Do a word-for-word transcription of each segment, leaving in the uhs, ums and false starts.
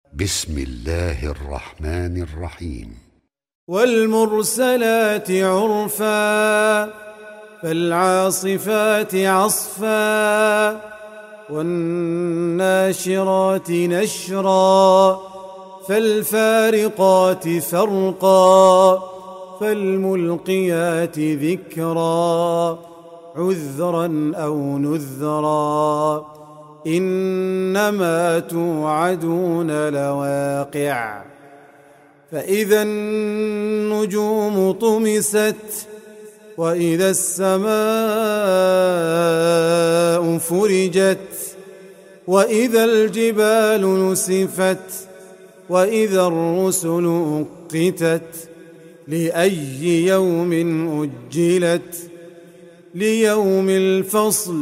بسم الله الرحمن الرحيم. والمرسلات عرفا فالعاصفات عصفا والناشرات نشرا فالفارقات فرقا فالملقيات ذكرا عذرا أو نذرا إنما توعدون لواقع فإذا النجوم طمست وإذا السماء فرجت وإذا الجبال نسفت وإذا الرسل أقتت لأي يوم أجلت ليوم الفصل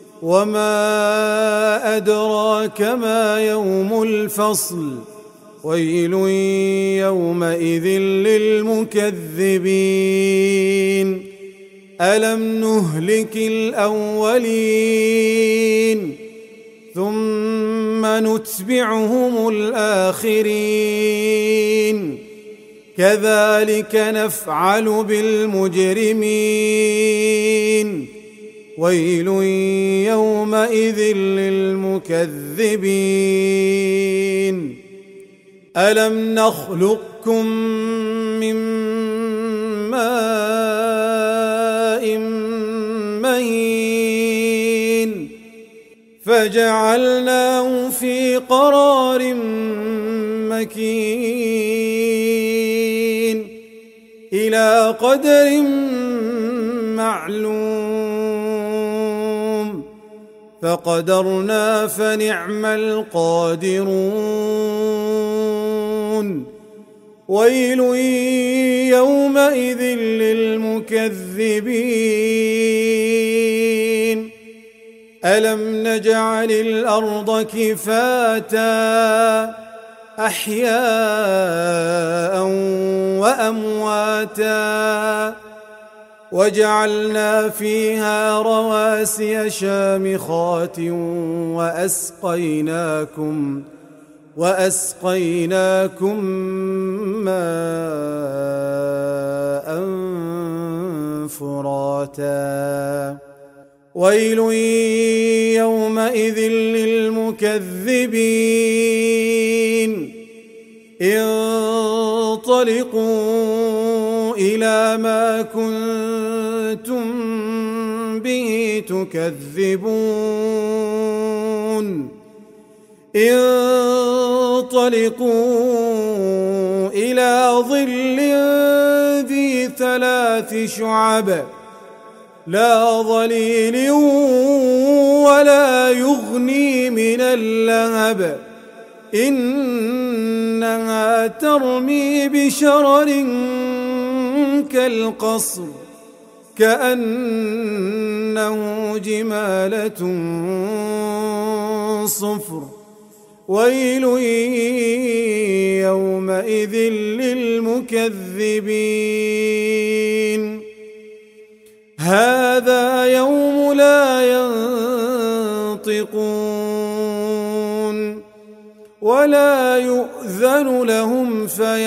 وما أدراك ما يوم الفصل ويل يومئذ للمكذبين ألم نهلك الأولين ثم نتبعهم الآخرين كذلك نفعل بالمجرمين ويل يومئذ للمكذبين ألم نخلقكم من ماء مهين فجعلناه في قرار مكين إلى قدر معلوم فقدرنا فنعم القادرون ويل يومئذ للمكذبين ألم نجعل الأرض كفاتا أحياء وأمواتا وجعلنا فيها رواسي شامخات وأسقيناكم وأسقيناكم ماء فراتا ويل يومئذ للمكذبين انطلقوا إلى ما كنتم به تكذبون انطلقوا إلى ظل ذي ثلاث شعب لا ظليل ولا يغني من اللهب إنها ترمي بشرر كالقصر كأنه جمالة صفر ويل يومئذ للمكذبين هذا يوم لا ينطقون ولا يؤذن لهم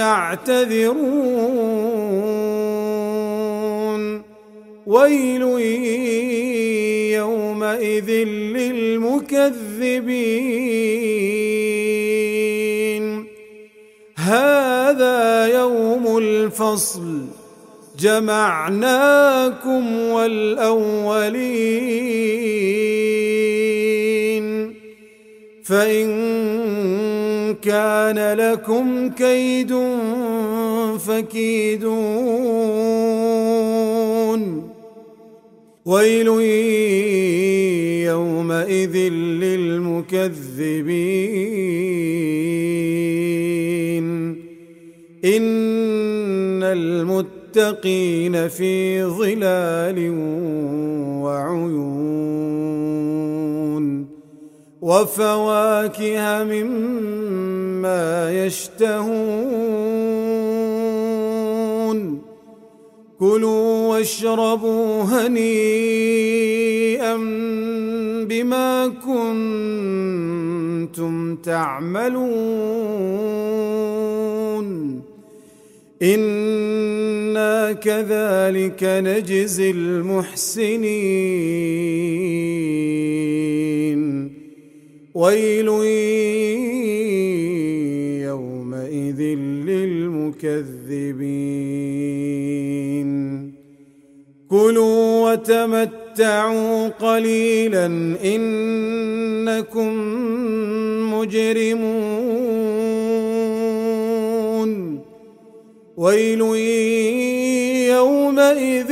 فيعتذرون ويل يومئذ للمكذبين هذا يوم الفصل جمعناكم والأولين فإن كان لكم كيد فكيدون ويل يومئذ للمكذبين إن المتقين في ظلال وعيون وفواكه مما يشتهون كلوا واشربوا هنيئا بما كنتم تعملون. إنا كذلك نجزي المحسنين ويل يومئذ للمكذبين كلوا وتمتعوا قليلا إنكم مجرمون ويل يومئذ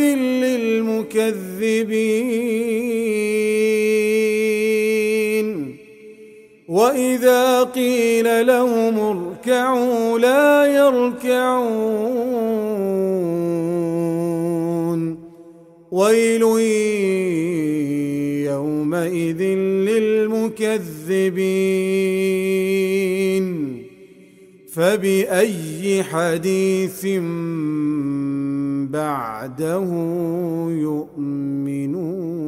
للمكذبين وإذا قيل لهم اركعوا لا يركعون ويل يومئذ للمكذبين فبأي حديث بعده يؤمنون